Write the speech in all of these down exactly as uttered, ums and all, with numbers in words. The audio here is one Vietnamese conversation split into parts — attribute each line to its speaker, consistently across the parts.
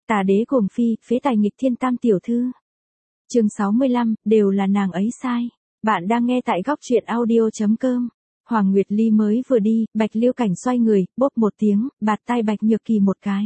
Speaker 1: Tà đế cuồng phi, phế tài nghịch thiên tam tiểu thư. Chương sáu mươi lăm, đều là nàng ấy sai. Bạn đang nghe tại góc truyện audio chấm com. Hoàng Nguyệt Ly mới vừa đi, Bạch Liêu Cảnh xoay người, bốp một tiếng, bạt tai Bạch Nhược Kỳ một cái.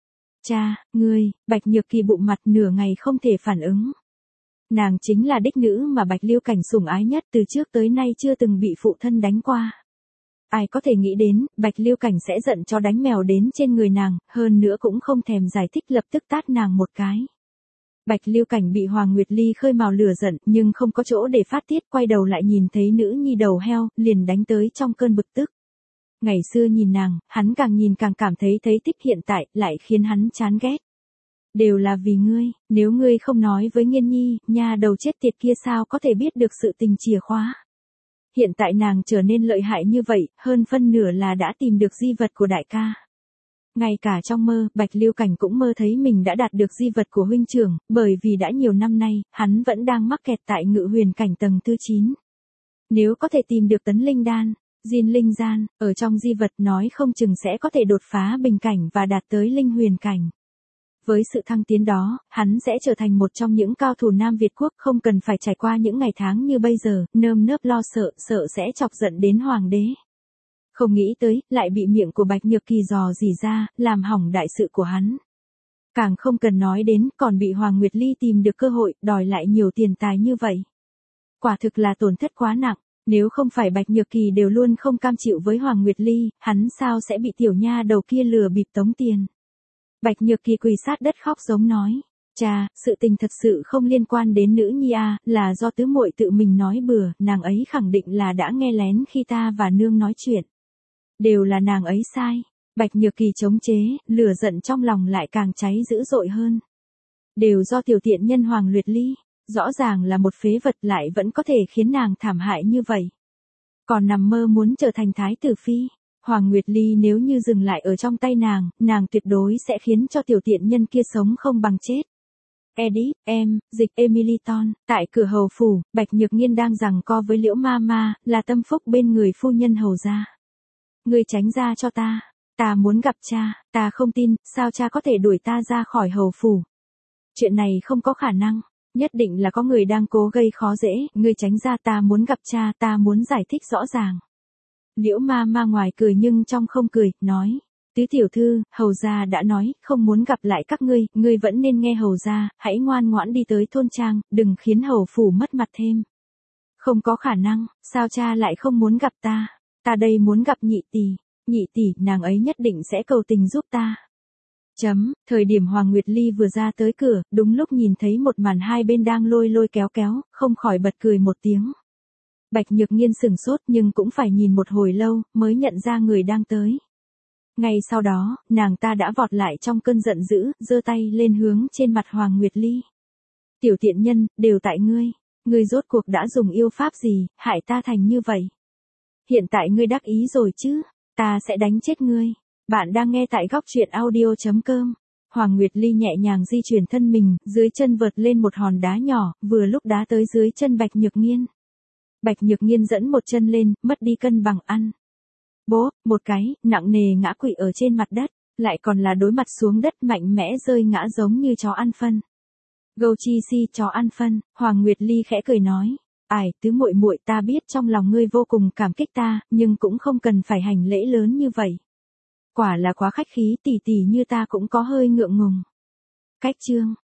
Speaker 1: Cha, ngươi, Bạch Nhược Kỳ bụng mặt nửa ngày không thể phản ứng. Nàng chính là đích nữ mà Bạch Liêu Cảnh sủng ái nhất, từ trước tới nay chưa từng bị phụ thân đánh qua. Ai có thể nghĩ đến, Bạch Liêu Cảnh sẽ giận cho đánh mèo đến trên người nàng, hơn nữa cũng không thèm giải thích, lập tức tát nàng một cái. Bạch Liêu Cảnh bị Hoàng Nguyệt Ly khơi mào lửa giận, nhưng không có chỗ để phát tiết, quay đầu lại nhìn thấy nữ nhi đầu heo, liền đánh tới trong cơn bực tức. Ngày xưa nhìn nàng, hắn càng nhìn càng cảm thấy thấy thích, hiện tại, lại khiến hắn chán ghét. Đều là vì ngươi, nếu ngươi không nói với Nghiên Nhi, nha đầu chết tiệt kia sao có thể biết được sự tình chìa khóa. Hiện tại nàng trở nên lợi hại như vậy, hơn phân nửa là đã tìm được di vật của đại ca. Ngay cả trong mơ, Bạch Liêu Cảnh cũng mơ thấy mình đã đạt được di vật của huynh trưởng, bởi vì đã nhiều năm nay, hắn vẫn đang mắc kẹt tại Ngự Huyền Cảnh tầng thứ chín. Nếu có thể tìm được Tấn Linh Đan, Diên Linh Gian, ở trong di vật nói không chừng sẽ có thể đột phá bình cảnh và đạt tới Linh Huyền Cảnh. Với sự thăng tiến đó, hắn sẽ trở thành một trong những cao thủ Nam Việt quốc, không cần phải trải qua những ngày tháng như bây giờ, nơm nớp lo sợ, sợ sẽ chọc giận đến hoàng đế. Không nghĩ tới, lại bị miệng của Bạch Nhược Kỳ dò dỉ ra, làm hỏng đại sự của hắn. Càng không cần nói đến, còn bị Hoàng Nguyệt Ly tìm được cơ hội, đòi lại nhiều tiền tài như vậy. Quả thực là tổn thất quá nặng, nếu không phải Bạch Nhược Kỳ đều luôn không cam chịu với Hoàng Nguyệt Ly, hắn sao sẽ bị tiểu nha đầu kia lừa bịp tống tiền. Bạch Nhược Kỳ quỳ sát đất khóc giống nói, cha, sự tình thật sự không liên quan đến nữ nhi a, là do tứ muội tự mình nói bừa, nàng ấy khẳng định là đã nghe lén khi ta và nương nói chuyện. Đều là nàng ấy sai. Bạch Nhược Kỳ chống chế, lửa giận trong lòng lại càng cháy dữ dội hơn. Đều do tiểu tiện nhân Hoàng Nguyệt Ly, rõ ràng là một phế vật lại vẫn có thể khiến nàng thảm hại như vậy. Còn nằm mơ muốn trở thành thái tử phi. Hoàng Nguyệt Ly nếu như dừng lại ở trong tay nàng, nàng tuyệt đối sẽ khiến cho tiểu tiện nhân kia sống không bằng chết. Edith, em, dịch Emiliton, tại cửa hầu phủ, Bạch Nhược Nghiên đang giằng co với Liễu Ma Ma, là tâm phúc bên người phu nhân hầu gia. Ngươi tránh ra cho ta, ta muốn gặp cha, ta không tin, sao cha có thể đuổi ta ra khỏi hầu phủ. Chuyện này không có khả năng, nhất định là có người đang cố gây khó dễ, ngươi tránh ra, ta muốn gặp cha, ta muốn giải thích rõ ràng. Liễu Ma Ma ngoài cười nhưng trong không cười, nói, tứ tiểu thư, hầu gia đã nói, không muốn gặp lại các ngươi, ngươi vẫn nên nghe hầu gia, hãy ngoan ngoãn đi tới thôn trang, đừng khiến hầu phủ mất mặt thêm. Không có khả năng, sao cha lại không muốn gặp ta? Ta đây muốn gặp nhị tỷ, nhị tỷ, nàng ấy nhất định sẽ cầu tình giúp ta. Chấm, thời điểm Hoàng Nguyệt Ly vừa ra tới cửa, đúng lúc nhìn thấy một màn hai bên đang lôi lôi kéo kéo, không khỏi bật cười một tiếng. Bạch Nhược Nghiên sửng sốt nhưng cũng phải nhìn một hồi lâu, mới nhận ra người đang tới. Ngay sau đó, nàng ta đã vọt lại trong cơn giận dữ, giơ tay lên hướng trên mặt Hoàng Nguyệt Ly. Tiểu tiện nhân, đều tại ngươi, ngươi rốt cuộc đã dùng yêu pháp gì, hại ta thành như vậy. Hiện tại ngươi đắc ý rồi chứ, ta sẽ đánh chết ngươi. Bạn đang nghe tại góc truyện audio chấm com. Hoàng Nguyệt Ly nhẹ nhàng di chuyển thân mình, dưới chân vợt lên một hòn đá nhỏ, vừa lúc đá tới dưới chân Bạch Nhược Nghiên. Bạch Nhược Nghiên dẫn một chân lên, mất đi cân bằng ăn. Bố, một cái, nặng nề ngã quỵ ở trên mặt đất, lại còn là đối mặt xuống đất mạnh mẽ rơi ngã giống như chó ăn phân. Gâu chi si chó ăn phân, Hoàng Nguyệt Ly khẽ cười nói. Ải, tứ muội muội, ta biết trong lòng ngươi vô cùng cảm kích ta, nhưng cũng không cần phải hành lễ lớn như vậy. Quả là quá khách khí, tỷ tỷ như ta cũng có hơi ngượng ngùng. Cách chương,